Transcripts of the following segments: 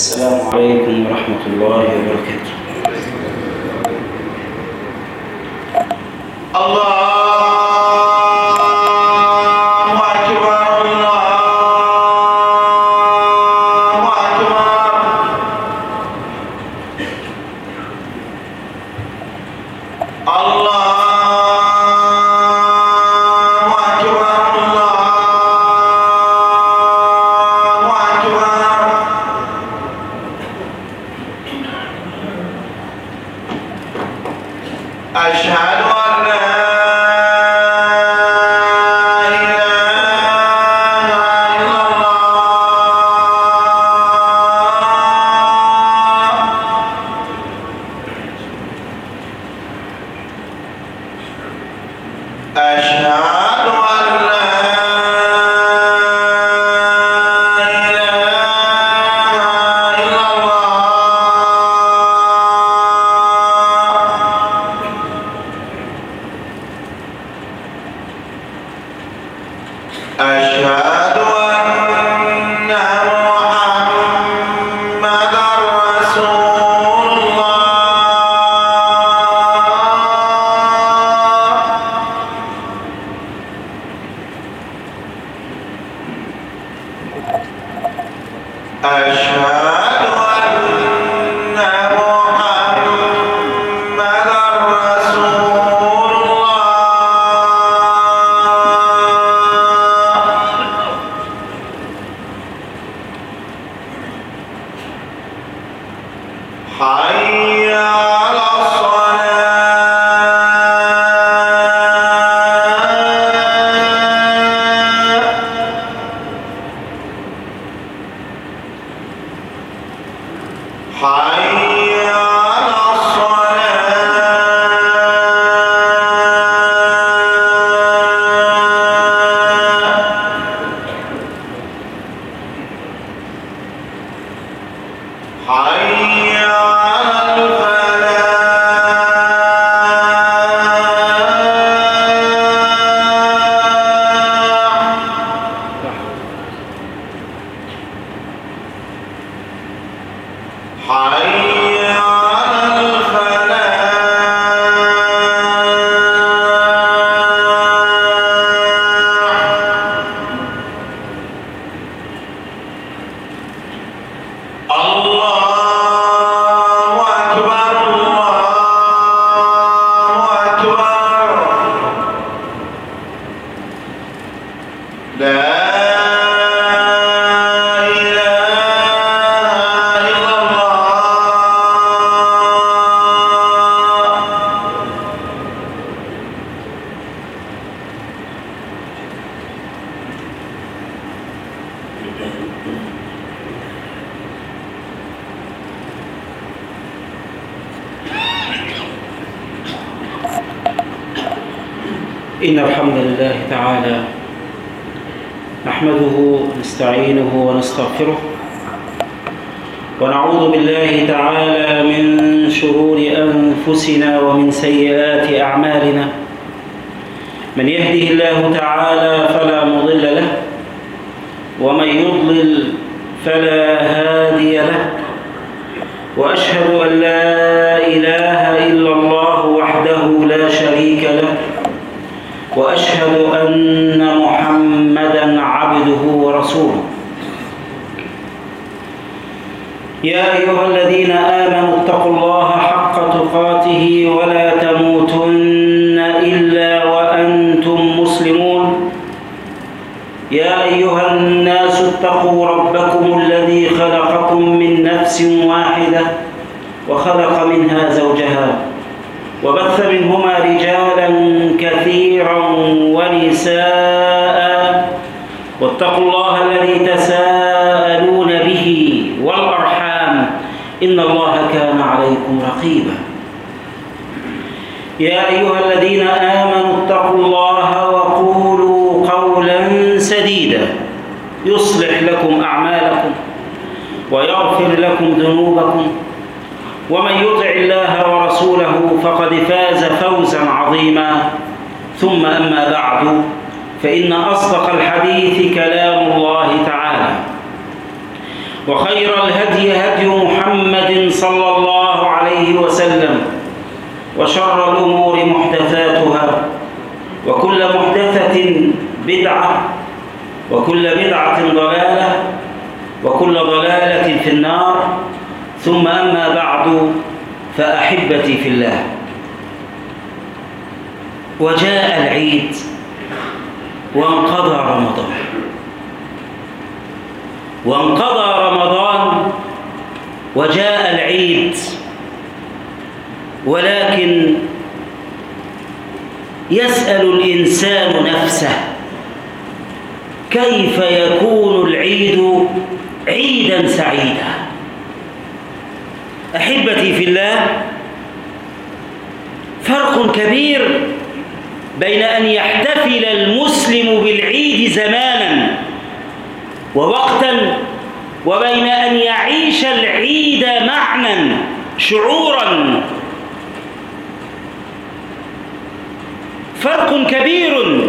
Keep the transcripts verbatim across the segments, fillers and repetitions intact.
السلام عليكم ورحمة الله وبركاته. الله إن الحمد لله تعالى نحمده ونستعينه ونستغفره ونعوذ بالله تعالى من شرور أنفسنا ومن سيئات أعمالنا. من يهده الله تعالى فلا مضل له ومن يضلل فلا هادي له، وأشهد أن لا إله إلا الله وحده لا شريك له، وأشهد أن محمدًا عبده ورسوله. يا أيها الذين آمنوا اتقوا الله حق تقاته ولا تموتن إلا وأنتم مسلمون. يا أيها الناس اتقوا ربكم الذي خلقكم من نفس واحدة وخلق منها زوجها وبث منهما رجالا كثيرا ونساء، واتقوا الله الذي تساءلون به والأرحام إن الله كان عليكم رقيبا. يا أيها الذين آمنوا اتقوا الله وقولوا قولا سديدا يصلح لكم أعمالكم ويغفر لكم ذنوبكم، ومن يطع الله ورسوله فقد فاز فوزا عظيما. ثم أما بعد، فإن أصدق الحديث كلام الله تعالى، وخير الهدي هدي محمد صلى الله عليه وسلم، وشر الأمور محدثاتها، وكل محدثة بدعة، وكل بدعة ضلالة، وكل ضلالة في النار. ثم أما بعد، فأحبتي في الله، وجاء العيد وانقضى رمضان، وانقضى رمضان وجاء العيد، ولكن يسأل الإنسان نفسه: كيف يكون العيد عيدا سعيدا؟ أحبتي في الله، فرق كبير بين أن يحتفل المسلم بالعيد زمانا ووقتا، وبين أن يعيش العيد معنى شعورا. فرق كبير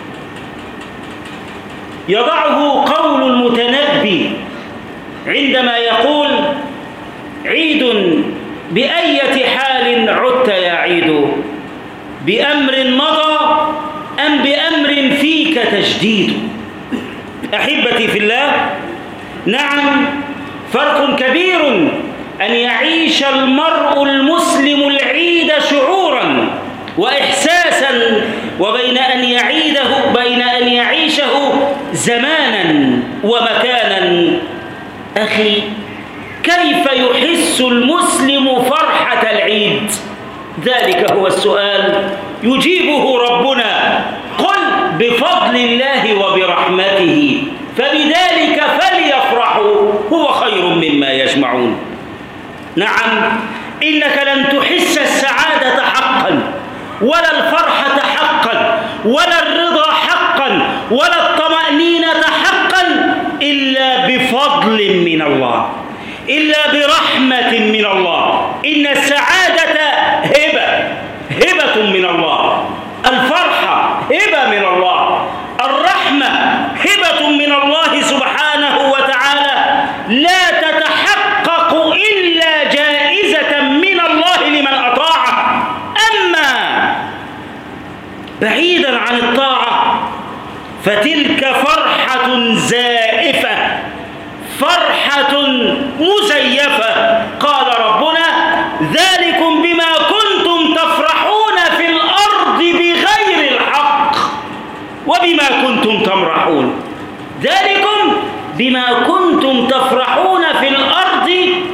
يضعه قول المتنبي عندما يقول: عيد بأية حال عدت يا عيد، بأمر مضى أم بأمر فيك تجديد؟ أحبتي في الله، نعم، فرق كبير أن يعيش المرء المسلم العيد شعورا وإحساسا، وبين أن يعيده بين أن يعيشه زمانا ومكانا. أخي، كيف يحس المسلم فرحة العيد؟ ذلك هو السؤال يجيبه ربنا: قل بفضل الله وبرحمته فبذلك فليفرحوا هو خير مما يجمعون. نعم، إنك لن تحس السعادة حقا، ولا الفرحة حقا، ولا الرضا حقا، ولا الطمأنينة حقا إلا بفضل من الله، إلا برحمة من الله. إن السعادة هبة هبة من الله، الفرحة هبة من الله، الرحمة هبة من الله سبحانه وتعالى، لا تتحقق إلا جائزة من الله لمن أطاعه. أما بعيدا عن الطاعة فتلك فرحة زائفة، فرحة مزيفة. قال ربنا: ذلكم بما كنتم تفرحون في الأرض بغير الحق وبما كنتم تمرحون. ذلكم بما كنتم تفرحون في الأرض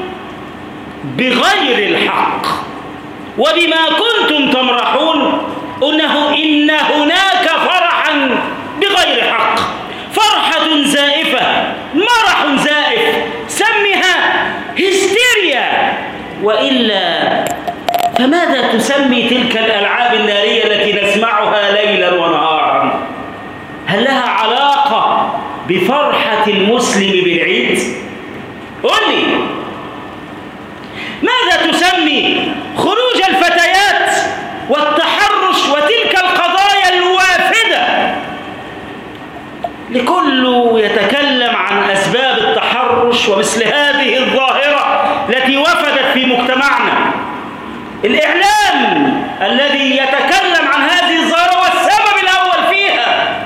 بغير الحق وبما كنتم تمرحون. إنه إن هناك فرحا بغير حق، فرحة زائفة، مرح زائف، سمها هستيريا، وإلا فماذا تسمي تلك الألعاب النارية التي نسمعها ليلا ونهارا؟ هل لها علاقة بفرحة المسلم بالعيد؟ قل لي، ماذا تسمي خروج الفتيات والتحرش وتلك القضايا الوافدة؟ لكل يتكلم عن أسباب التحرش ومثل هذه الظاهرة التي وفدت في مجتمعنا. الإعلام الذي يتكلم عن هذه الظاهرة والسبب الأول فيها،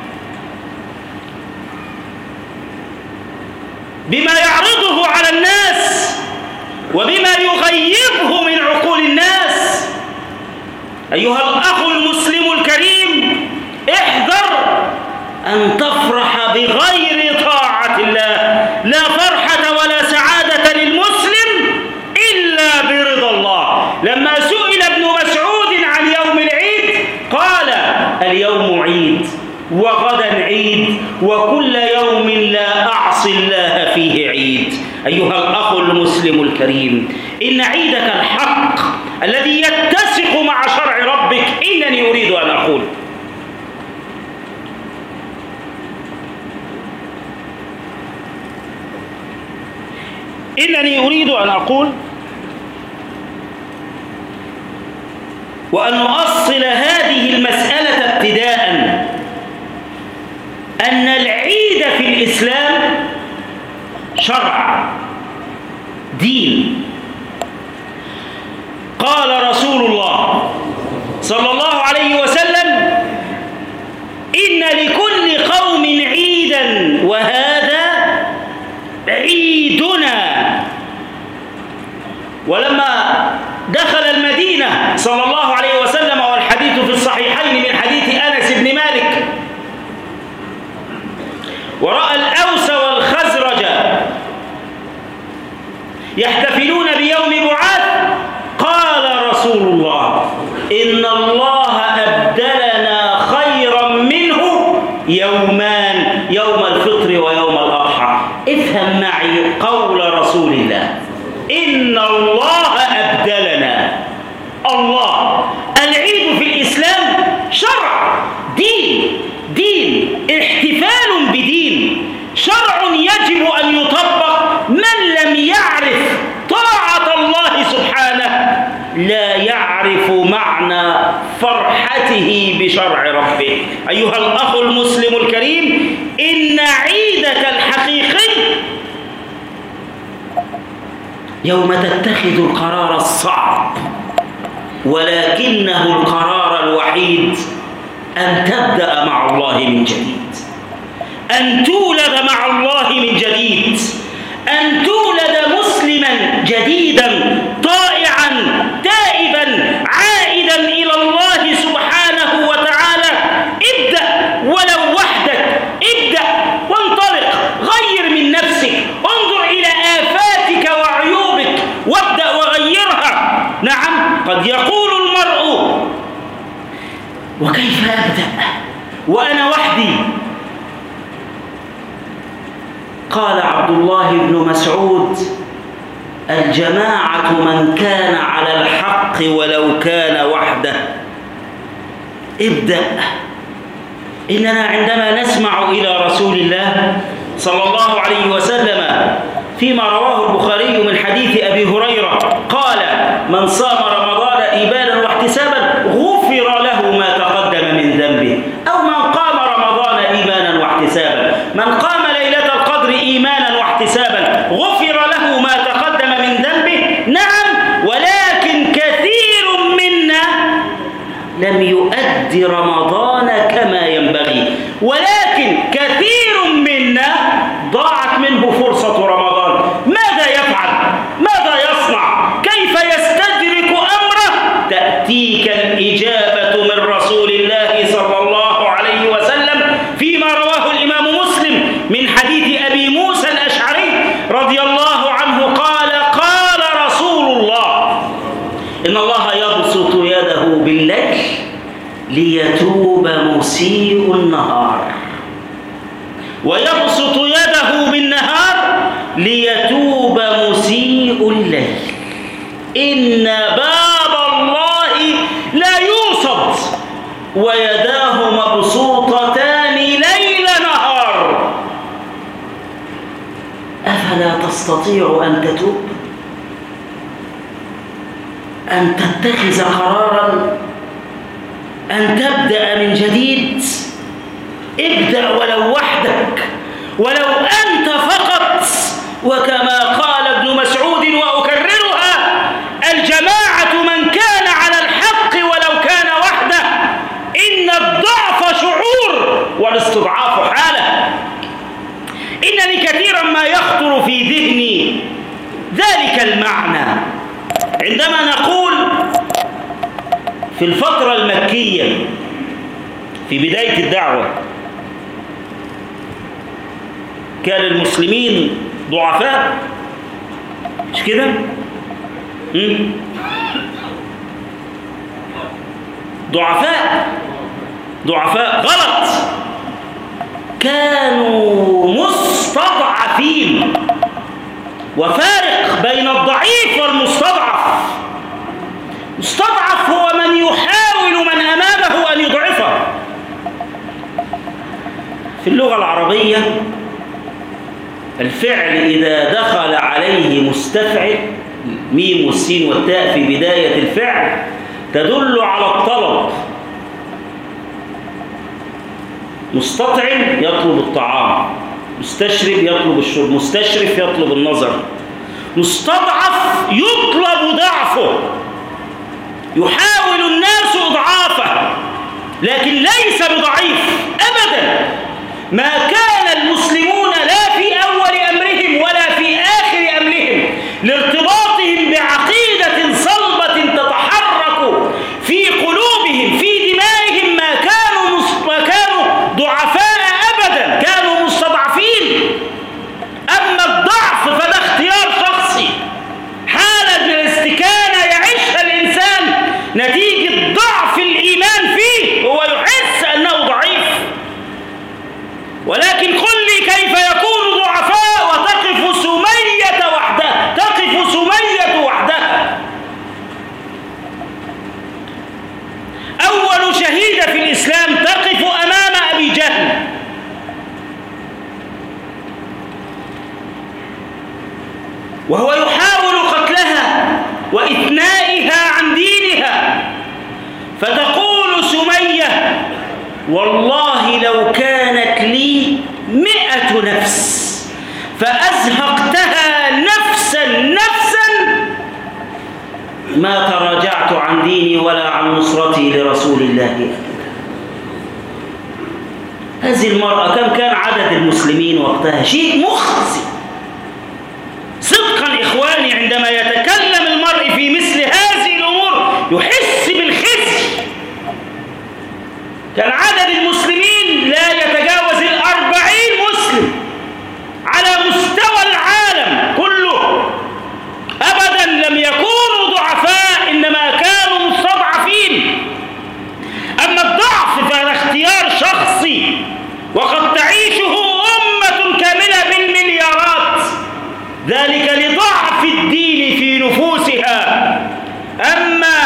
بما يعرضه على الناس وبما يغيبه من عقول الناس. أيها الأخ المسلم الكريم، احذر أن تفرح بغير طاعة الله. لا فرحة ولا سعادة للمسلم إلا برضا الله. لما سئل ابن مسعود عن يوم العيد قال: اليوم عيد وغدا عيد وكل يوم لا أعصي الله فيه عيد. أيها الأخ المسلم الكريم، إن عيدك الحق الذي يتسق مع شرع ربك. إنني أريد أن أقول إنني أريد أن أقول وأن نؤصل هذه المسألة ابتداءً أن العيد في الإسلام شرع، دين. قال رسول الله صلى الله عليه وسلم: إن لكل قوم عيدا وهذا عيدنا. ولما دخل المدينة صلى الله عليه وسلم، والحديث في الصحيحين من حديث أنس بن مالك، ورأى الأوس والخزرج يحتفلون بيوم بعاث، قال رسول الله: إن الله أبدلنا خيرا منه يومان، يوم الفطر ويوم الأضحى. افهم معي قول رسول الله: إن الله أبدلنا. الله، العيد في الإسلام شرع، دين، دين، احتفال بدين، شرع يجب أن يطبق. من لم يعرف طاعة الله سبحانه لا يعرف معنى فرحته بشرع ربه. أيها الأخ المسلم الكريم، إن عيدك الحقيقي يوم تتخذ القرار الصعب، ولكنه القرار الوحيد، أن تبدأ مع الله من جديد، أن تولد مع الله من جديد، أن تولد مسلما جديدا طائعا تائبا عائدا إلى الله سبحانه وتعالى. ابدأ ولو وحدك، ابدأ وانطلق، غير من نفسك، انظر إلى آفاتك وعيوبك وابدأ وغيرها. نعم، قد يقول المرء: وكيف أبدأ وأنا وحدي؟ قال عبد الله بن مسعود: الجماعة من كان على الحق ولو كان وحده. ابدأ. إننا عندما نسمع إلى رسول الله صلى الله عليه وسلم فيما رواه البخاري من حديث أبي هريرة قال: من صام رمضان إيمانا واحتسابا غفر له ما تقدم من ذنبه، أو من قام رمضان إيمانا واحتسابا، من قام ليلة القدر إيمانا واحتسابا غفر له ما تقدم من ذنبه. نعم، ولكن كثير منا لم يؤدي رمضان كما ينبغي، ولكن كثير منا ضاعت منه فرصة رمضان. ماذا يفعل؟ ماذا يصنع؟ كيف يستدرك أمره؟ تأتيك الإجابة من رسول الله صلى الله عليه وسلم فيما رواه الإمام مسلم من حديث أبي موسى الأشعري رضي الله عنه قال: قال رسول الله: إن الله يبسط يده بالليل ليتوب مسيء النهار، ويبسط يده بالنهار ليتوب مسيء الليل. إن باب الله لا يوصد ويداه مبسوطتان ليل نهار. أفلا تستطيع أن تتوب؟ أن تتخذ قرارا، أن تبدأ من جديد؟ ابدأ ولو وحدك، ولو أنت فقط. وكما قال ابن مسعود وأكررها: الجماعة من كان على الحق ولو كان وحده. إن الضعف شعور والاستضعاف حالة. إنني كثيرا ما يخطر في ذهني ذلك المعنى عندما نقول في الفترة المكية في بداية الدعوة كان المسلمين ضعفاء، مش كده؟ ضعفاء ضعفاء غلط، كانوا مستضعفين، وفارق بين الضعيف والمستضعف. مستضعف هو من يحاول من أمامه أن يضعفه. في اللغة العربية الفعل إذا دخل عليه مستفعل، ميم والسين والتاء في بداية الفعل، تدل على الطلب. مستطعم يطلب الطعام، مستشرب يطلب الشرب، مستشرف يطلب النظر، مستضعف يطلب ضعفه، يحاول الناس إضعافه لكن ليس بضعيف أبدا. ما كان المسلمون لا في أول أمرهم ولا في آخر أمرهم لارتباطهم بعقيدة صلبة تتحرك في قلوبهم في دمائهم ما كانوا ما كانوا ضعفاء أبدا، كانوا مستضعفين. أما الضعف فده اختيار شخصي، حالة من الاستكانة يعيشها الإنسان نتيجة ضعف الإيمان فيه، هو يحس أنه ضعيف. ولكن قل لي كيف يكون ضعفاء وتقف سمية وحدها، تقف سمية وحدها. أول شهيدة في الإسلام تقف أمام أبي جهل، وهو يحاول قتلها وإثنائها عن دينها، فتقول سمية: والله لو كانت لي مئة نفس فأزهقتها نفسا نفسا ما تراجعت عن ديني ولا عن نصرتي لرسول الله أبدا. هذه المرأة كم كان عدد المسلمين وقتها؟ شيء مخزي صدقا إخواني. عندما يتكلم المرء في مثل هذه الأمور يحس بالخزي. كان عدد المسلمين لا يتجاوز الأربعين مسلم على مستوى العالم كله أبدا. لم يكونوا ضعفاء إنما كانوا مستضعفين. أما الضعف فهذا اختيار شخصي وقد تعيشه أمة كاملة بالمليارات، ذلك لضعف الدين في نفوسها. أما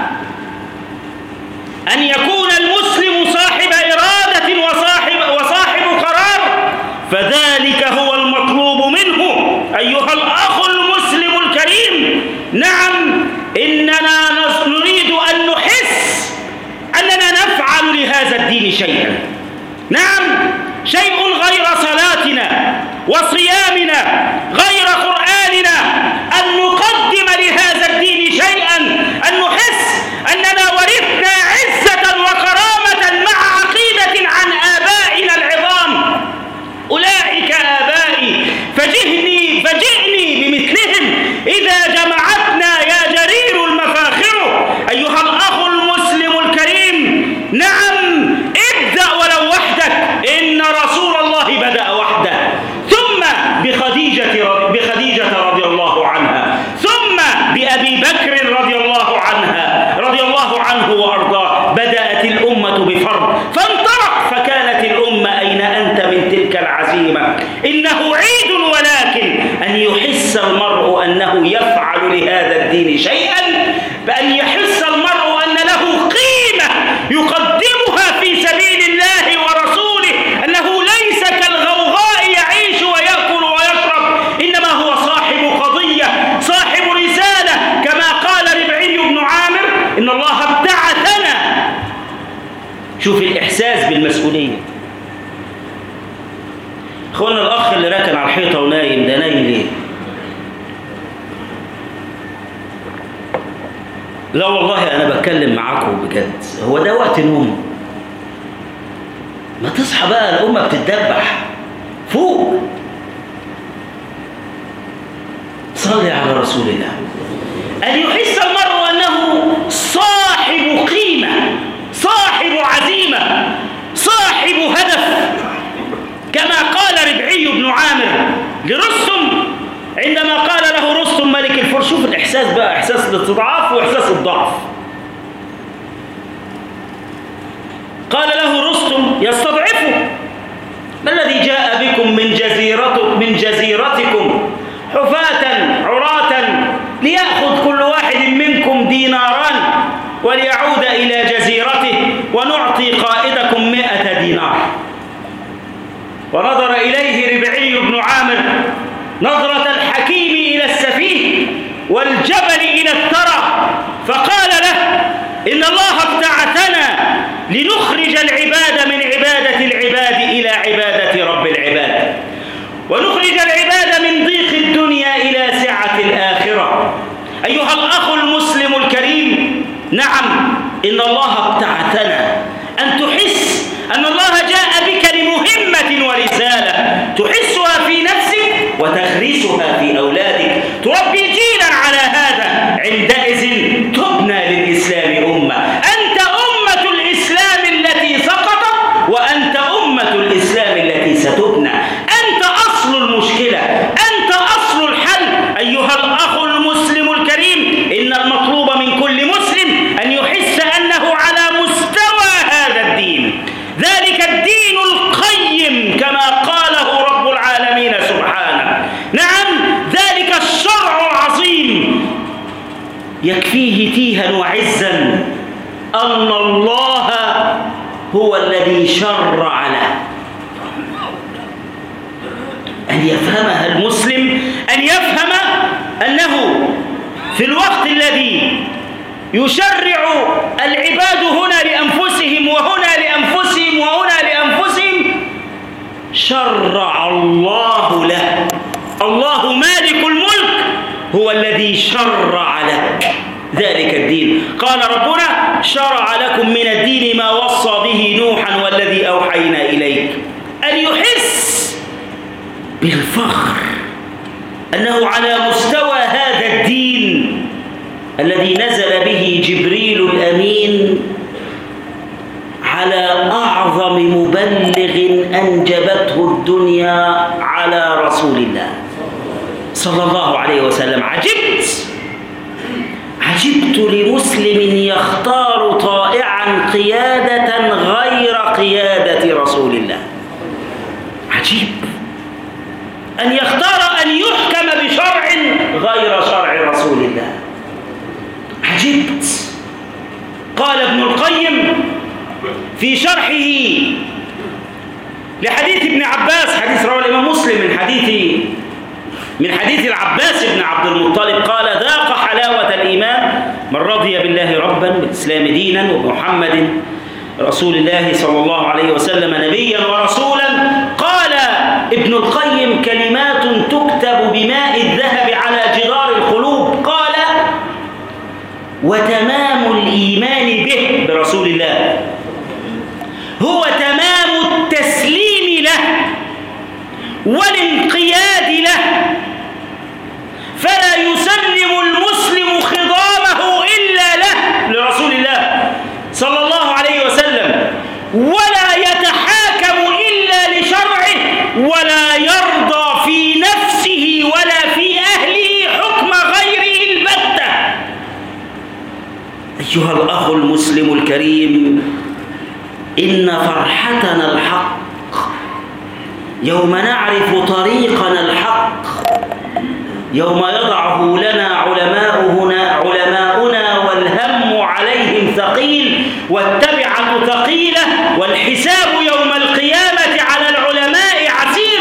أن يكون المسلم صاحب إرادة وصاحب, وصاحب قرار فذلك هو المطلوب منه أيها الأخ المسلم الكريم. نعم، إننا نريد أن نحس أننا نفعل لهذا الدين شيئا. نعم، شيء غير صلاتنا وصيامنا، غير قرآننا، أن نقدم لهذا الدين شيئا، أن نحس أننا ورثنا عزة وكرامة مع عقيدة عن آبائنا العظام. أولئك آبائي فجئني فجئني بمثلهم إذا جمعتنا يا جرير المفاخر. أيها الأخ المسلم الكريم، نعم، ابدأ ولو وحدك، إن رسول الله بدأ وحده، ثم بخديجة بخديجة رضي الله عنها، ثم بأبي بكر رضي الله عنها رضي الله عنه وأرضاه. بدأت الأمة بفرض فانطلق، فكانت الأمة أين أنت من تلك العزيمة؟ إنه عيد، ولكن أن يحس المرء أنه يفعل لهذا الدين شيئا، بأن يحس المرء أن له قيمة يقدمها في سبيل الله ورسوله، أنه ليس كالغوغاء يعيش ويأكل ويشرب، إنما هو صاحب قضية، صاحب رسالة، كما قال ربعي بن عامر: إن الله ابتعثنا. شوف الإحساس بالمسؤولية. أخوانا، الأخ اللي راكن على الحيطة ونايم ده نايم ليه؟ لا والله أنا بتكلم معاكم بجد، هو ده وقت نوم؟ ما تصحى بقى، الأمة بتتدبح فوق. صلي على رسول الله. أن يحس المرء أنه صاحب قيمة، صاحب عزيمة، صاحب هدف، كما قال ربعي بن عامر لرستم عندما قال له رستم ملك الفرس. شوف الإحساس بقى، إحساس الاستضعاف وإحساس الضعف. قال له رستم يستضعفه: ما الذي جاء بكم من جزيرة من جزيرتكم حفاة عراة ليأخذ كل واحد منكم ديناران وليعود إلى جزيرته ونعطي قائدكم مئة دينار؟ ونظر إليه ربعي بن عامر نظرة الحكيم إلى السفيه والجبل إلى الثرى، فقال له: إن الله ابتعثنا لنخرج العباد من عبادة العباد إلى عبادة رب العباد، ونخرج العباد من ضيق الدنيا إلى سعة الآخرة. أيها الأخ المسلم الكريم، نعم إن الله ابتعثنا أن تحس أن الله جاء بك لمهمة ورسالة تحسها في نفسك وتغرسها في أولادك، تربي جيلا على هذا. عندئذ تبنى للإسلام أمة. أنت أمة الإسلام التي سقطت، وأنت أمة الإسلام التي ستبنى. أنت أصل المشكلة، أنت أصل الحل. أيها الأخ المسلم الكريم، إن المطلوب من كل مسلم أن يحس أنه على مستوى هذا الدين، ذلك الدين القيم كما قاله رب العالمين سبحانه. نعم، ذلك الشرع العظيم يكفيه تيها وعزا أن الله هو الذي شرع له. أن يفهمها المسلم، أن يفهم أنه في الوقت الذي يشرع العباد هنا لأنفسهم وهنا لأنفسهم وهنا لأنفسهم، شرع الله له. الله مالك الملك هو الذي شرع لك ذلك الدين. قال ربنا: شرع لكم من الدين ما وصى به نوحا والذي أوحينا إليك. أن يحس بالفخر أنه على مستوى هذا الدين الذي نزل به جبريل الأمين على أعظم مبلغ أنجبته الدنيا على رسول الله صلى الله عليه وسلم. عجبت عجبت لمسلم يختار طائعا قيادة غير قيادة رسول الله. عجيب أن يختار أن يحكم بشرع غير شرع رسول الله. عجبت. قال ابن القيم في شرحه لحديث ابن عباس، حديث رواه الإمام مسلم من حديث من حديث العباس بن عبد المطلب، قال: ذاق حلاوة الإيمان من رضي بالله ربا بالإسلام دينا وبمحمد رسول الله صلى الله عليه وسلم نبيا ورسولا. قال ابن القيم: كلمات تكتب بماء الذهب على جدار القلوب. قال: وتمام الإيمان به برسول الله هو تمام التسليم له والانقياد له، فلا يسلم المسلم خضامه إلا له لرسول الله صلى الله عليه وسلم، ولا يتحاكم إلا لشرعه، ولا يرضى في نفسه ولا في أهله حكم غيره البتة. أيها الأخ المسلم الكريم، إن فرحتنا الحق يوم نعرف طريقنا الحق، يوم يضعه لنا علماؤنا علماؤنا والهم عليهم ثقيل والتبعة ثقيلة والحساب يوم القيامة على العلماء عسير،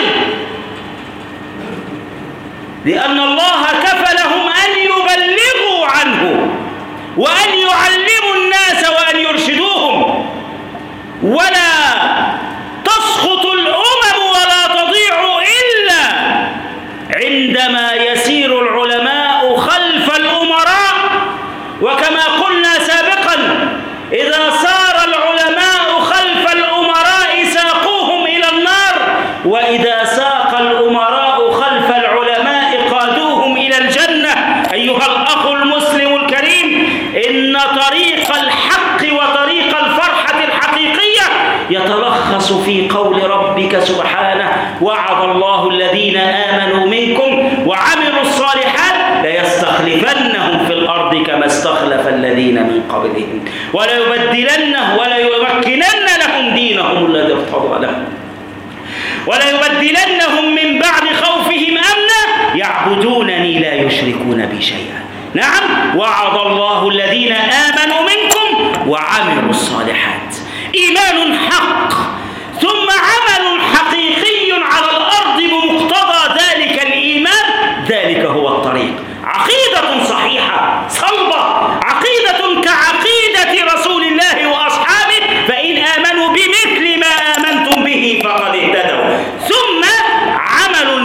لأن الله كفلهم أن يبلغوا عنه وأن يعلموا الناس وأن يرشدوهم. ولا تسقط الأمم ولا تضيع إلا عندما يسير العلماء خلف الأمراء. وكما قلنا سابقا، إذا سار العلماء خلف الأمراء ساقوهم إلى النار، وإذا ساق الأمراء خلف العلماء قادوهم إلى الجنة. أيها الأخ المسلم الكريم، إن طريق الحق وطريق الفرحة الحقيقية يتلخص في قول ربك سبحانه: وعد الله الذين آمنوا منكم وعملوا الصالحات ليستخلفنهم في الأرض كما استخلف الذين من قبلهم وليبدلنهم وليمكنن لهم دينهم الذي ارتضى لهم وليبدلنهم من بعد خوفهم أمنا يعبدونني لا يشركون بي شيئا. نعم، وعد الله الذين آمنوا منكم وعملوا الصالحات. إيمان حق ثم عمل حقيقي على الأرض بمقتضى ذلك الإيمان، ذلك هو الطريق. عقيدة صحيحة صلبة، عقيدة كعقيدة رسول الله وأصحابه، فإن آمنوا بمثل ما آمنتم به فقد اهتدوا. ثم عمل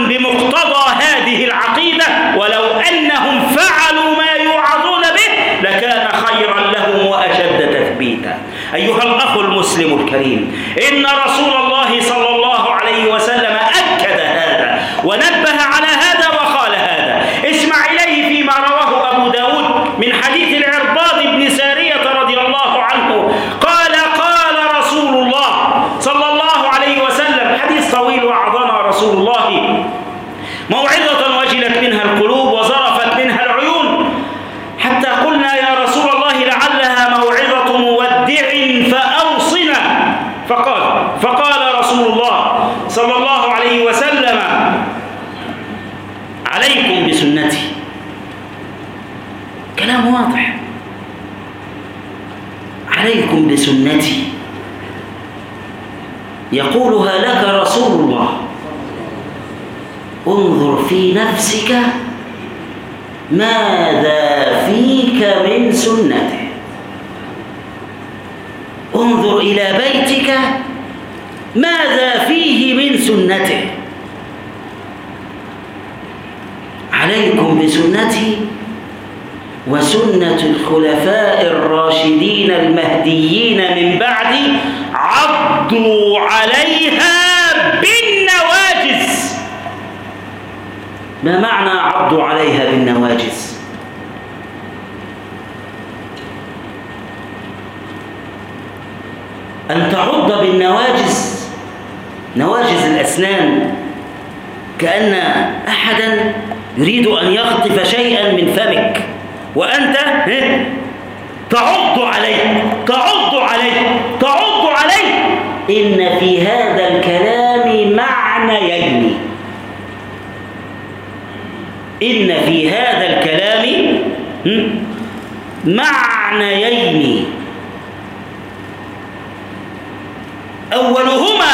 لهم وأشد تثبيتا. أيها الأخ المسلم الكريم، إن رسول الله صلى الله عليه وسلم أكد هذا ونبه على هذا وقال هذا. اسمع إليه فيما رواه أبو داود من حديث العرباض بن سارية رضي الله عنه قال قال رسول الله صلى الله عليه وسلم، حديث طويل، وعظنا رسول الله موعظة وجلت منها القلوب وزرفت منها العيون، حتى قلنا يا رسول الله لعلها موعظة مودع فأوصنا. فقال فقال رسول الله صلى الله عليه وسلم: عليكم بسنتي. كلام واضح، عليكم بسنتي، يقولها لك رسول الله. انظر في نفسك ماذا فيك من سنته، انظر إلى بيتك ماذا فيه من سنته. عليكم بسنتي وسنة الخلفاء الراشدين المهديين من بعدي، عضوا عليها بالنواجذ. ما معنى عضوا عليها بالنواجذ؟ أن تعض بالنواجذ، نواجذ الأسنان، كأن أحدا يريد أن يخطف شيئا من فمك وأنت تعض عليه تعض عليه تعض عليه. إن في هذا الكلام معنيين، إن في هذا الكلام معنيين. أولهما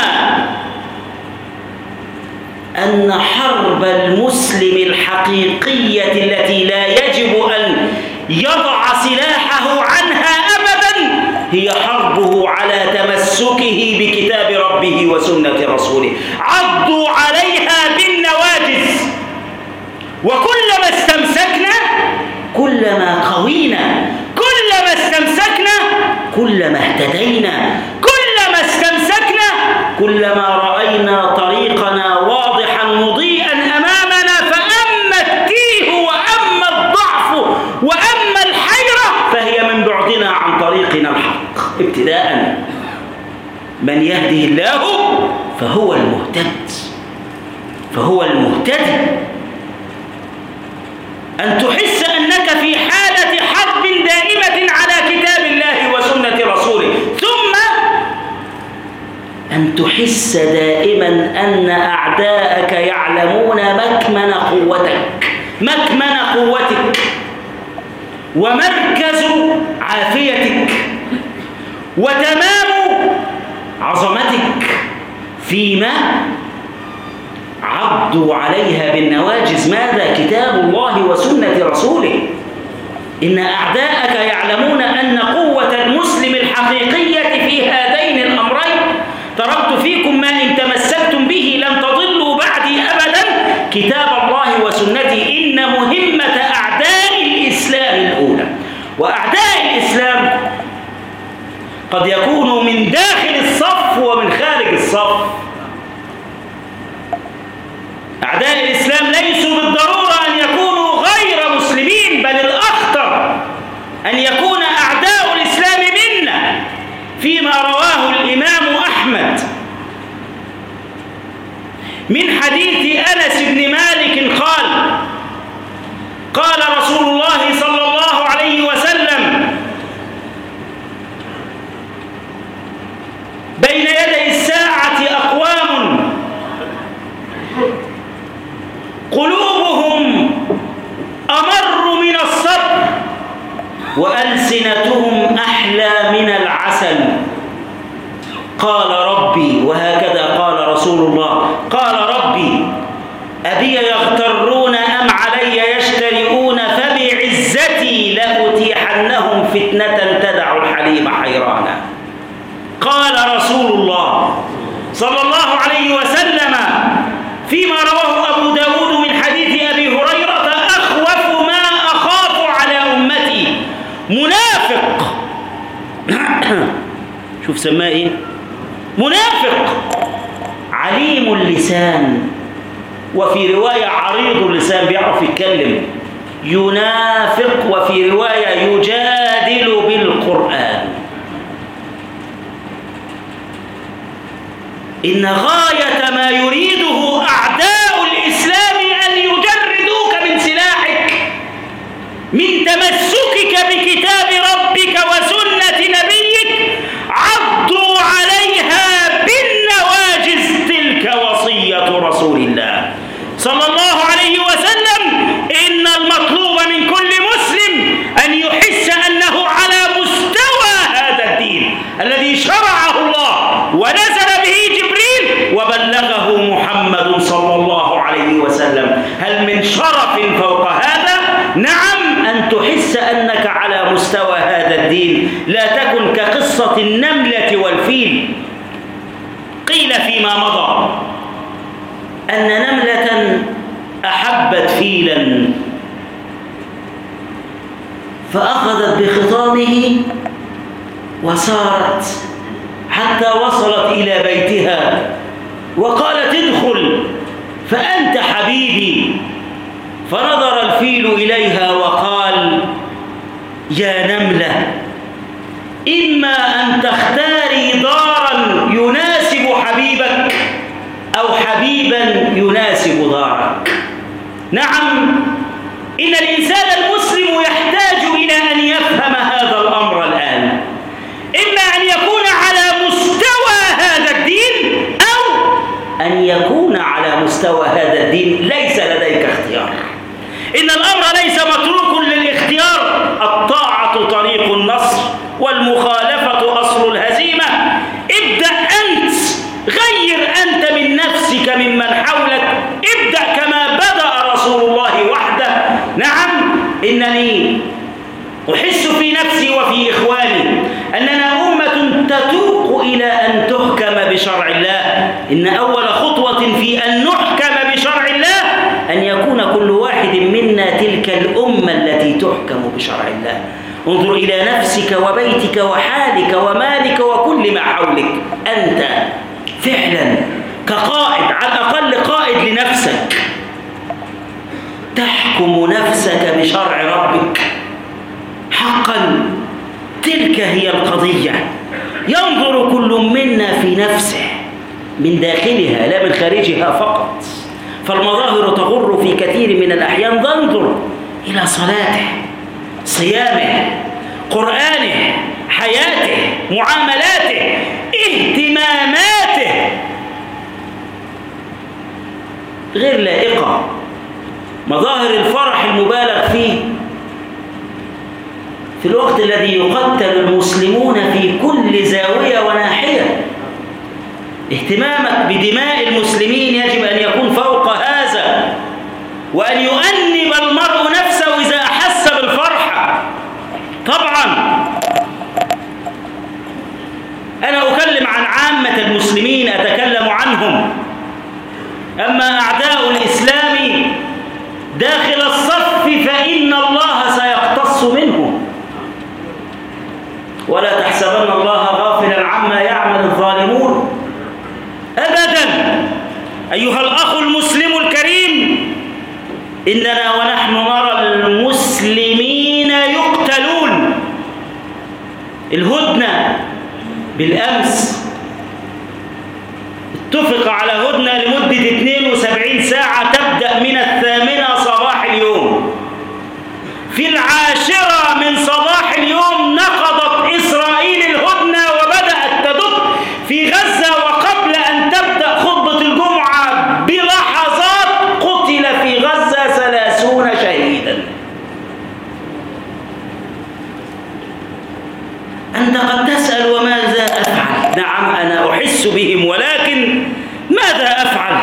أن حرب المسلم الحقيقية التي لا يجب أن يضع سلاحه عنها أبدا هي حربه على تمسكه بكتاب ربه وسنة رسوله. عضوا عليها بالنواجذ، وكلما استمسكنا كلما قوينا، كلما استمسكنا كلما اهتدينا، كلما استمسكنا كلما رأينا طريقنا واضحا مضيئا أمامنا. فأما التيه وأما الضعف وأما الحيرة فهي من بعدنا عن طريقنا الحق. ابتداء من يهده الله فهو المهتد، فهو المهتدي. أن تحس أنك في حالة حرب دائمة على كتاب الله وسنة رسوله، ثم أن تحس دائما أن أعداءك يعلمون مكمن قوتك، مكمن قوتك ومركز عافيتك وتمام عظمتك، فيما عضوا عليها بالنواجذ. ماذا؟ كتاب الله وسنة رسوله. إن أعداءك يعلمون أن قوة المسلم الحقيقية في هذين الأمرين. تركت فيكم ما إن تمسكتم به لن تضلوا بعدي أبدا، كتاب الله وسنتي. إن مهمة أعداء الإسلام الأولى، وأعداء الإسلام قد يكونوا من داخل الصف ومن خارج الصف. أعداء الإسلام ليسوا بالضرورة أن يكونوا غير مسلمين، بل الأخطر أن يكون أعداء الإسلام منا، فيما رواه الإمام أحمد من حديث أنس بن مالك قال قال رسول الله صلى الله عليه وسلم: بين يدي الساعة أقوام قلوبهم أمر من الصبر وألسنتهم أحلى من العسل. قال ربي، وهكذا قال رسول الله، قال ربي أبي يغترون أم علي يشترئون فبعزتي لأتيحنهم فتنة تدع الحليم حيرانا. قال رسول الله صلى الله عليه وسلم فيما رواه أبو داود من حديث أبي هريرة: أخوف ما أخاف على أمتي منافق منافق. شوف سماه ايه؟ منافق. عليم اللسان، وفي رواية عريض اللسان، بيعرف يتكلم. ينافق، وفي رواية يجادل بالقرآن. إن غاية ما يريده أعداء الإسلام أن يجردوك من سلاحك، من تمسكك بكتاب ربك وسنة نبيك، عضوا عليها بالنواجذ. تلك وصية رسول الله صلى الله عليه وسلم. إن المطلوب من كل مسلم أن يحس أنه على مستوى هذا الدين الذي شرعه الله ونزل به جبريل وبلغه محمد صلى الله عليه وسلم. هل من شرف فوق هذا؟ نعم، أن تحس أنك على مستوى هذا الدين، لا تكن كقصة النملة والفيل. قيل فيما مضى أن نملة أحبت فيلا فأخذت بخطامه وسارت حتى وصلت إلى بيتها وقالت: ادخل فأنت حبيبي. فنظر الفيل إليها وقال: يا نملة، إما أن تختاري دارا يناسب حبيبك أو حبيبا يناسب دارك. نعم، إن الإنسان المسلم يحتاج إلى أن يفهم هذا الأمر الآن. إما أن يكون على مستوى هذا الدين، أو أن يكون على مستوى هذا الدين ليس لديك اختيار. إن الأمر ليس متروك للاختيار. الطاعة طريق النصر، والمخالفة أصل الهزيمة. ابدأ أنت، غير أنت من نفسك ممن حولك. ابدأ كما بدأ رسول الله وحده. نعم، إنني أحس في نفسي وفي إخواني أننا أمة تتوق إلى أن تحكم بشرع الله. إن أول خطوة في أن نحكم بشرع الله أن يكون كل واحد منا تلك الأمة التي تحكم بشرع الله. انظر إلى نفسك وبيتك وحالك ومالك وكل ما حولك. أنت فعلا كقائد، على الأقل قائد لنفسك، تحكم نفسك بشرع ربك. حقا تلك هي القضية. ينظر كل منا في نفسه من داخلها لا من خارجها فقط. فالمظاهر تغر في كثير من الأحيان. تنظر إلى صلاته، صيامه، قرآنه، حياته، معاملاته، اهتماماته غير لائقة. مظاهر الفرح المبالغ فيه في الوقت الذي يقتل المسلمون في كل زاوية وناحية. اهتمامك بدماء المسلمين يجب أن يكون فوق هذا، وأن يؤنب المرء نفسه إذا أحس بالفرحة. طبعا أنا أكلم عن عامة المسلمين، أتكلم عنهم. أما أعداء الإسلام داخل الصف فإن الله سيقتص منهم. ولا تحسبن الله غافلا عما يعمل الظالمون أبدا. أيها الأخ المسلم الكريم، إننا ونحن نرى المسلمين يقتلون. الهدنة بالأمس اتفق على هدنة لمدة اثنين وسبعين ساعة تبدأ من الثامنة صباح اليوم. في العاشرة من صباح اليوم نقضت إسرائيل الهدنة وبدأت تدق في غزة. وقبل أن تبدأ خطبة الجمعة بلحظات قتل في غزة ثلاثون شهيدا. أنت قد تسأل وماذا أفعل؟ نعم، أنا أحس بهم، ولكن ماذا أفعل؟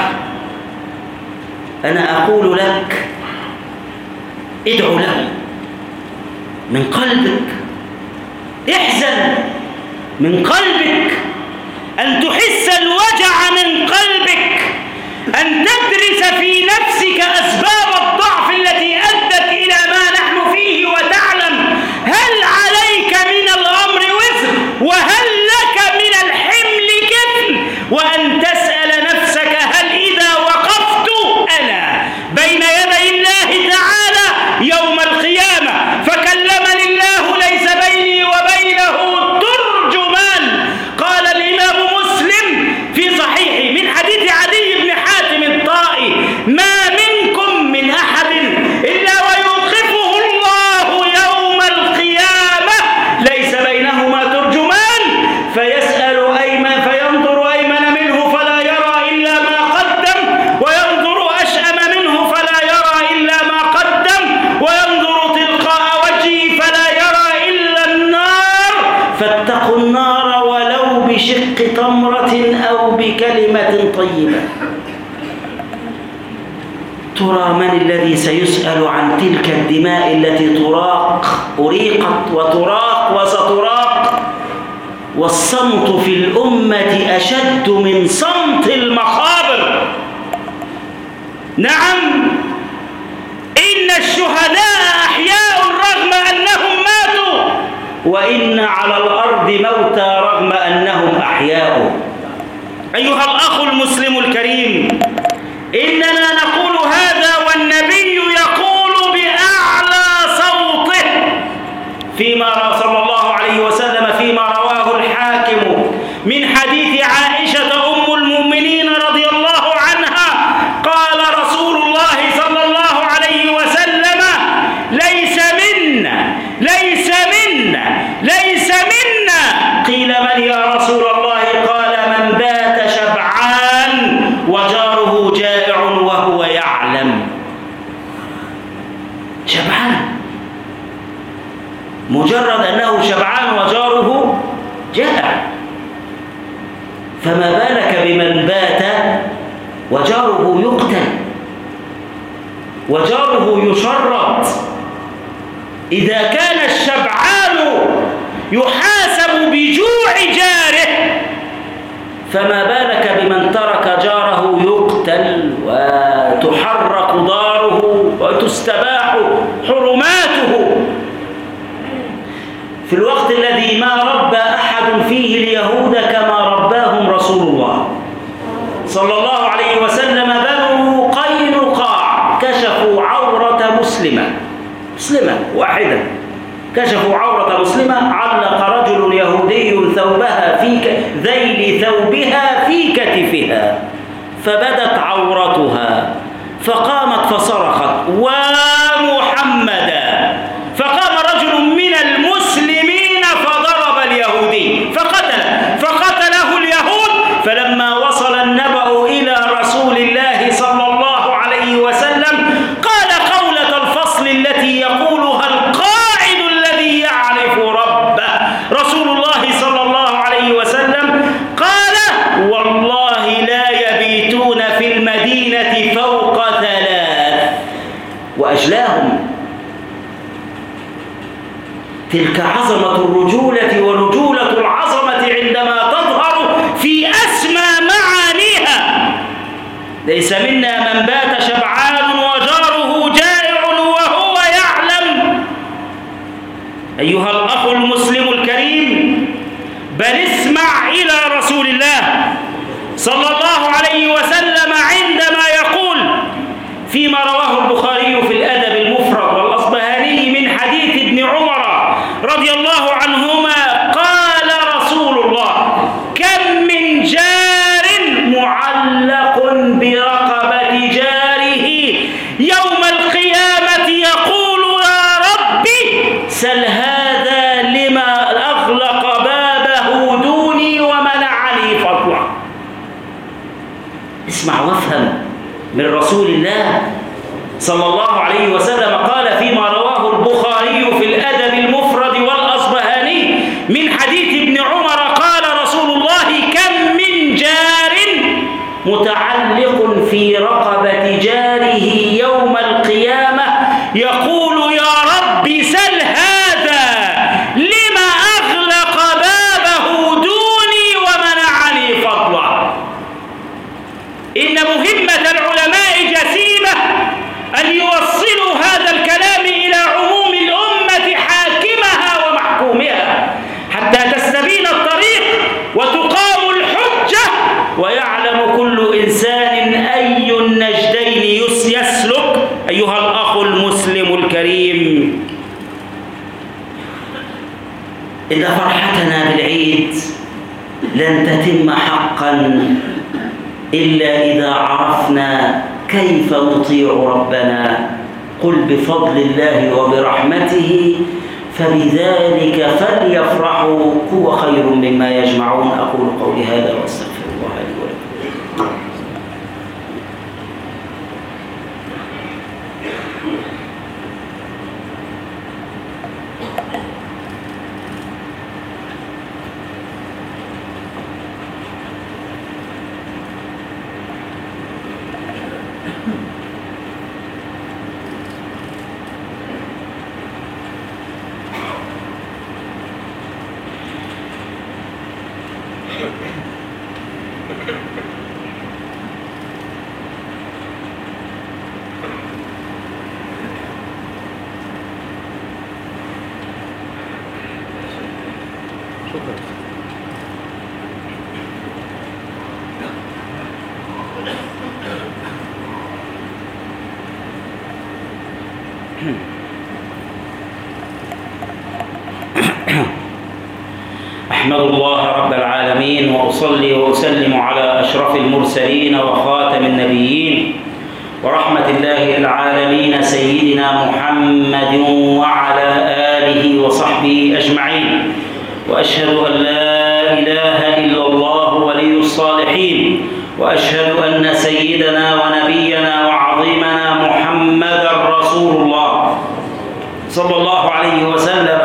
أنا أقول لك ادعو له من قلبك، احزن من قلبك، أن تحس الوجع من قلبك، أن تدرس في نفسك أسباب الضعف التي أدت إلى ما نحن فيه، وتعلم هل عليك فاتقوا النار ولو بشق تمرة أو بكلمة طيبة. ترى من الذي سيسأل عن تلك الدماء التي تراق أريقت وتراق وستراق؟ والصمت في الأمة أشد من صمت المقابر. نعم، إن الشهداء أحياء رغم أنهم ماتوا، وإن على الأرض موتى رغم أنهم أحياء. أيها الأخ المسلم الكريم، إننا نقول هذا والنبي يقول بأعلى صوته فيما صلى الله عليه وسلم فيما رواه الحاكم من حديث عائشة أم المؤمنين رضي الله عنها، قال رسول الله صلى الله عليه وسلم: ليس منا ليس منا ليس منا. قيل: من يا رسول الله؟ قال: من بات شبعان وجاره جائع وهو يعلم. شبعان، مجرد أنه شبعان وجاره جائع، فما بالك بمن بات وجاره يقتل وجاره يشرد؟ إذا كان الشبعان يحاسب بجوع جاره، فما بالك بمن ترك جاره يقتل وتحرق داره وتستباح حرماته في الوقت الذي ما ربى أحد فيه اليهود كما رباهم رسول الله صلى الله عليه وسلم. بنو قينقاع كشفوا عورة مسلمة مسلمة واحدة، كشفوا عورة مسلمة، علق رجل يهودي ثوبها في ذيل ثوبها في كتفها فبدت عورتها، فقامت فصرخت: ومحمدا! فقام رجل من المسلمين فضرب اليهودي فقتله فقتله اليهود. فلما وصل النبأ إلى رسول الله صلى الله عليه وسلم قال قولة الفصل التي يقولها القائد الذي يعرف ربه رسول الله صلى الله عليه وسلم، قال: والله لا يبيتون في المدينة فوق ثلاث. وأجلاهم تلك عظمة الرجولة ورجولة العظمة عندما تظهر في أسمى معانيها. ليس منا من بات شبعان وجاره جائع وهو يعلم. أيها الأخ المسلم الكريم، بل اسمع إلى رسول الله صلى الله عليه وسلم عندما يقول فيما رواه البخاري في الأدب المفرد والأصبهاني من حديث ابن عمر رضي الله عنهما، قال رسول الله: كم من جار معلق برقبة جاره يوم القيامة يقول: يا ربي سل هذا لما أغلق بابه دوني ومنعني فضله. اسمع وافهم من رسول الله صلى الله عليه وسلم، قال فيما رواه البخاري في الأدب المفرد والأصبهاني من حديث ابن عمر، قال رسول الله: كم من جار متعلق في رقبة جاره يوم القيامة يقول: يا رب سل هذا لما أغلق بابه دوني ومنعني فضله. إن مهمة العلماء جسيمة أن يوصلوا هذا الكلام إلى عموم الأمة حاكمها ومحكومها، حتى تستبين الطريق وتقام الحجة ويعلم كل إنسان أي النجدين يسلك. أيها الأخ المسلم الكريم، إن فرحتنا بالعيد لن تتم حقا إلا إذا عرفنا كيف نطيع ربنا. قل بفضل الله وبرحمته فبذلك فليفرحوا هو خير مما يجمعون. أقول قولي هذا وأستغفر الله لي ولكم. أحمد الله رب العالمين وأصلي وأسلم على أشرف المرسلين وخاتم النبيين ورحمة الله العالمين سيدنا محمد وعلى آله وصحبه أجمعين. وأشهد أن لا إله إلا الله ولي الصالحين، وأشهد أن سيدنا ونبينا وعظيمنا محمدا رسول الله صلى الله عليه وسلم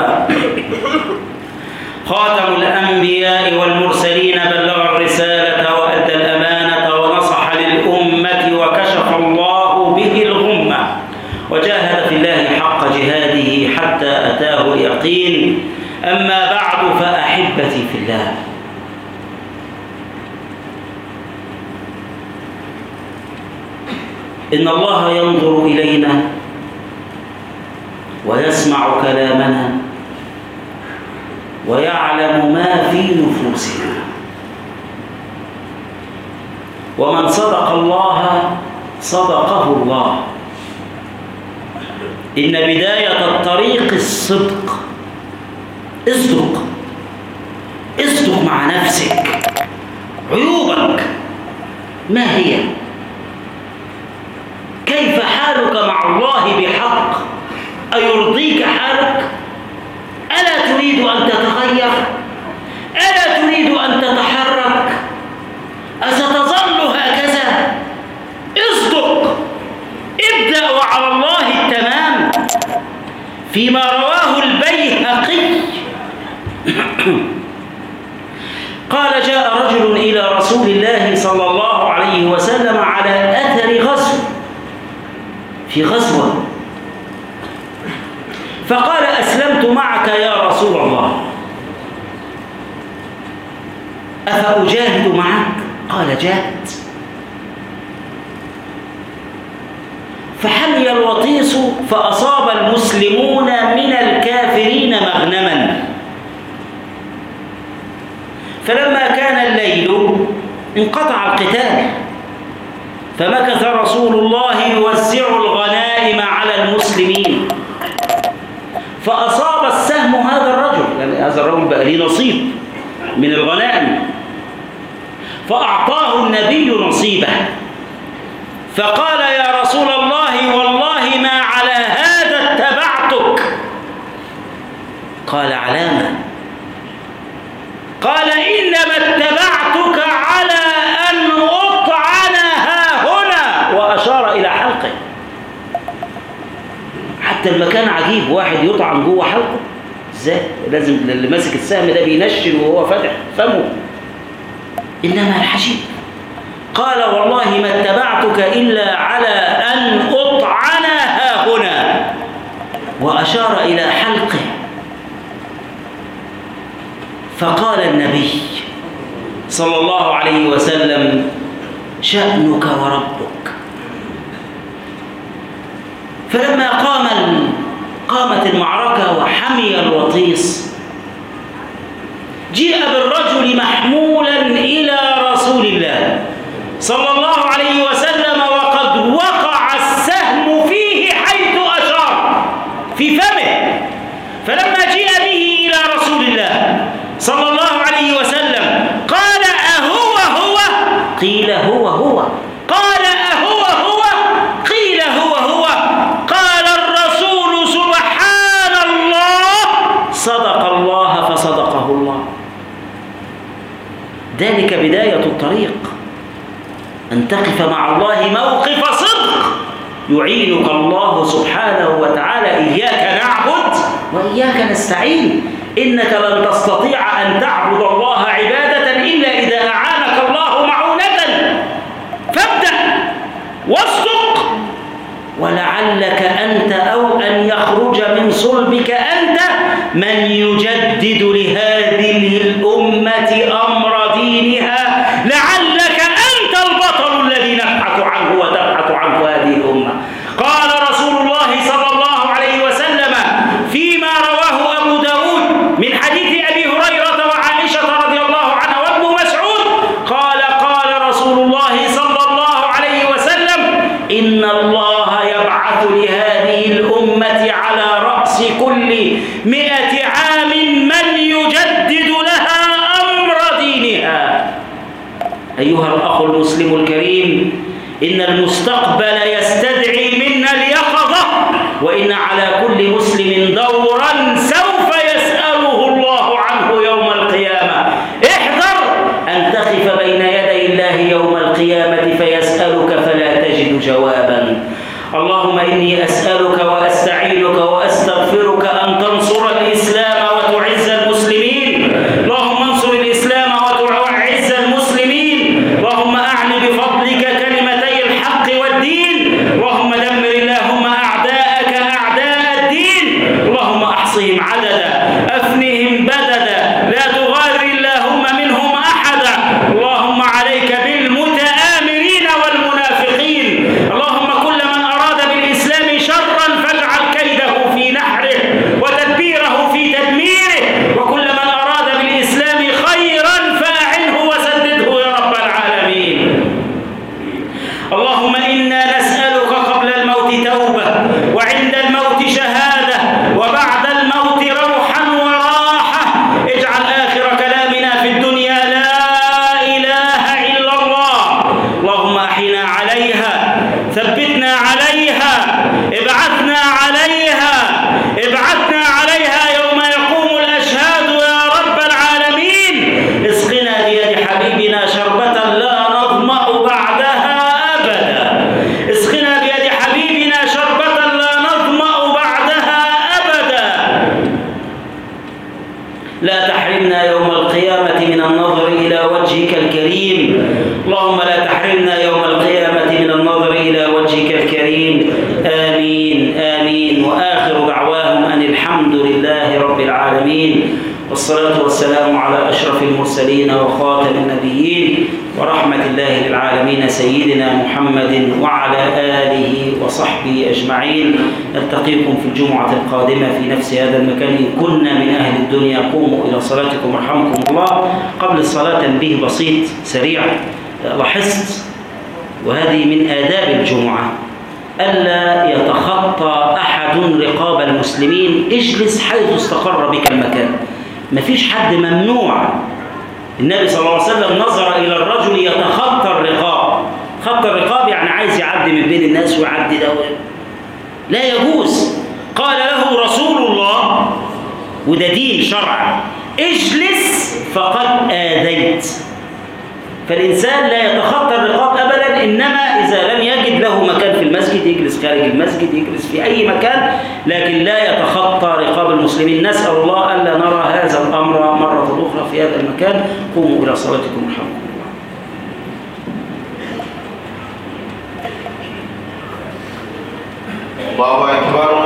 خاتم الأنبياء والمرسلين، بلغ الرسالة وأدى الأمانة ونصح للأمة وكشف الله به الغمة، وجاهد في الله حق جهاده حتى أتاه اليقين. أما بعد، فأحبتي في الله، إن الله ينظر إلينا ويسمع كلامنا ويعلم ما في نفوسنا، ومن صدق الله صدقه الله. إن بداية الطريق الصدق. اصدق اصدق مع نفسك. عيوبك ما هي؟ كيف حالك مع الله بحق؟ أيرضيك حالك؟ ألا تريد أن تتغير؟ ألا تريد أن تتحرك؟ أستظل هكذا؟ اصدق، ابدأ وعلى الله التمام. فيما رواه البيهقي قال: جاء رجل إلى رسول الله صلى الله عليه وسلم على أثر غزو في غزوة، فقال: أسلمت معك يا رسول الله، أفأجاهد معك؟ قال: جاهد. فحمي الوطيس فأصاب المسلمون من الكافرين مغنما، فلما كان الليل انقطع القتال، فمكث رسول الله يوزع الغنائم على المسلمين، فأصاب السهم هذا الرجل، يعني هذا الرجل بقى ليه نصيب من الغنائم، فأعطاه النبي نصيبه، فقال: يا رسول الله، والله ما على هذا اتبعتك. قال: علامة؟ قال: إنما اتبعتك على أن أطعنها هنا، وأشار إلى حلقه. حتى المكان عجيب، واحد يطعن جوه حلقه ازاي؟ لازم اللي ماسك السهم ده بينشل وهو فاتح فمه. إنما الحجيب قال: والله ما اتبعتك إلا على أن أطعنها هنا، وأشار إلى حلقه. فقال النبي صلى الله عليه وسلم: شأنك وربك. فلما قام قامت المعركة وحمي الوطيس، جيء بالرجل محمولا إلى رسول الله صلى الله عليه وسلم، وقد وقع السهم فيه حيث أشار في فمه. فلما جيء به إلى رسول الله صلى الله عليه وسلم قال: أهو هو؟ قيل: هو هو. قال: أهو هو؟ قيل: هو هو. قال الرسول: سبحان الله، صدق الله فصدقه الله. ذلك بداية الطريق، أن تقف مع الله موقف صدق يعينك الله سبحانه وتعالى. إياك نعبد وإياك نستعين. إنك لن تستطيع أن تعبد الله عبادة إلا إذا أعانك الله معونة. فابدأ واصدق، ولعلك أنت أو أن يخرج من صلبك أنت من يجدد لهذه الأمة أمر دين أيها الأخ المسلم الكريم، إن المستقبل يستدعي منا اليقظة، وإن على كل مسلم دورا سوف يسأله الله عنه يوم القيامة. احذر أن تقف بين يدي الله يوم القيامة فيسألك فلا تجد جوابا. اللهم إني أسألك وأستعينك وأستغفرك أن تنصر الإسلام وتعز المسلمين. اللهم انصر الإسلام وتعز المسلمين. اللهم أعل بفضلك كلمتي الحق والدين. اللهم دمر اللهم أعداءك أعداء الدين. اللهم أحصهم عددا، أفنهم بددا، لا تغادر اللهم منهم أحدا. اللهم عليك بالمتآمرين والمنافقين. اللهم كل من أراد بالإسلام شرا فاجعل كيده في نحره وتدبيره في تدميره، وكل من أراد بالإسلام خيرا فأعنه وسدده يا رب العالمين. اللهم إنا نسألك قبل الموت توبة، وعند الموت شهادة، وبعد الموت روحا وراحة. اجعل آخر كلامنا في الدنيا لا إله إلا الله. اللهم أحينا عليها، ثبتنا عليها، ابعثنا عليها، ابعثنا عليها يوم يقوم الأشهاد يا رب العالمين. اسقنا بيد حبيبنا شربة لا نظمأ بعدها أبدا. اسقنا بيد حبيبنا شربة لا نظمأ بعدها أبدا. لا تحرمنا يوم القيامة من النظر إلى وجهك الكريم. اللهم لا تحرمنا يوم القيامة من النظر إلى وجهك الكريم. آمين آمين. وآخر دعواهم أن الحمد لله رب العالمين، والصلاة والسلام على أشرف المرسلين وخاتم النبيين ورحمة الله للعالمين سيدنا محمد وعلى آله وصحبه أجمعين. نلتقيكم في الجمعة القادمة في نفس هذا المكان. كنا من أهل الدنيا، قوموا إلى صلاتكم رحمكم الله. قبل الصلاة تنبيه بسيط سريع. لاحظت، وهذه من آداب الجمعة، ألا يتخطى أحد رقاب المسلمين. اجلس حيث استقر بك المكان، مفيش حد ممنوع. النبي صلى الله عليه وسلم نظر إلى الرجل يتخطى الرقاب. خط الرقاب يعني عايز يعدي من بين الناس ويعدي ده، لا يجوز. قال له رسول الله، وده دين شرع، اجلس فقد آذيت. فالإنسان لا يتخطى الرقاب أبدا، إنما إذا لم يجد له مكان في المسجد يجلس خارج المسجد، يجلس في أي مكان، لكن لا يتخطى رقاب المسلمين. نسأل الله ألا نرى هذا الأمر مرة أخرى في هذا المكان. قوموا إلى صلاتكم رحمكم الله. الله أكبر،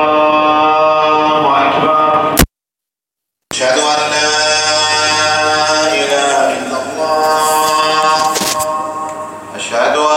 الله أكبر. أشهد أن لا إله إلا الله. أشهد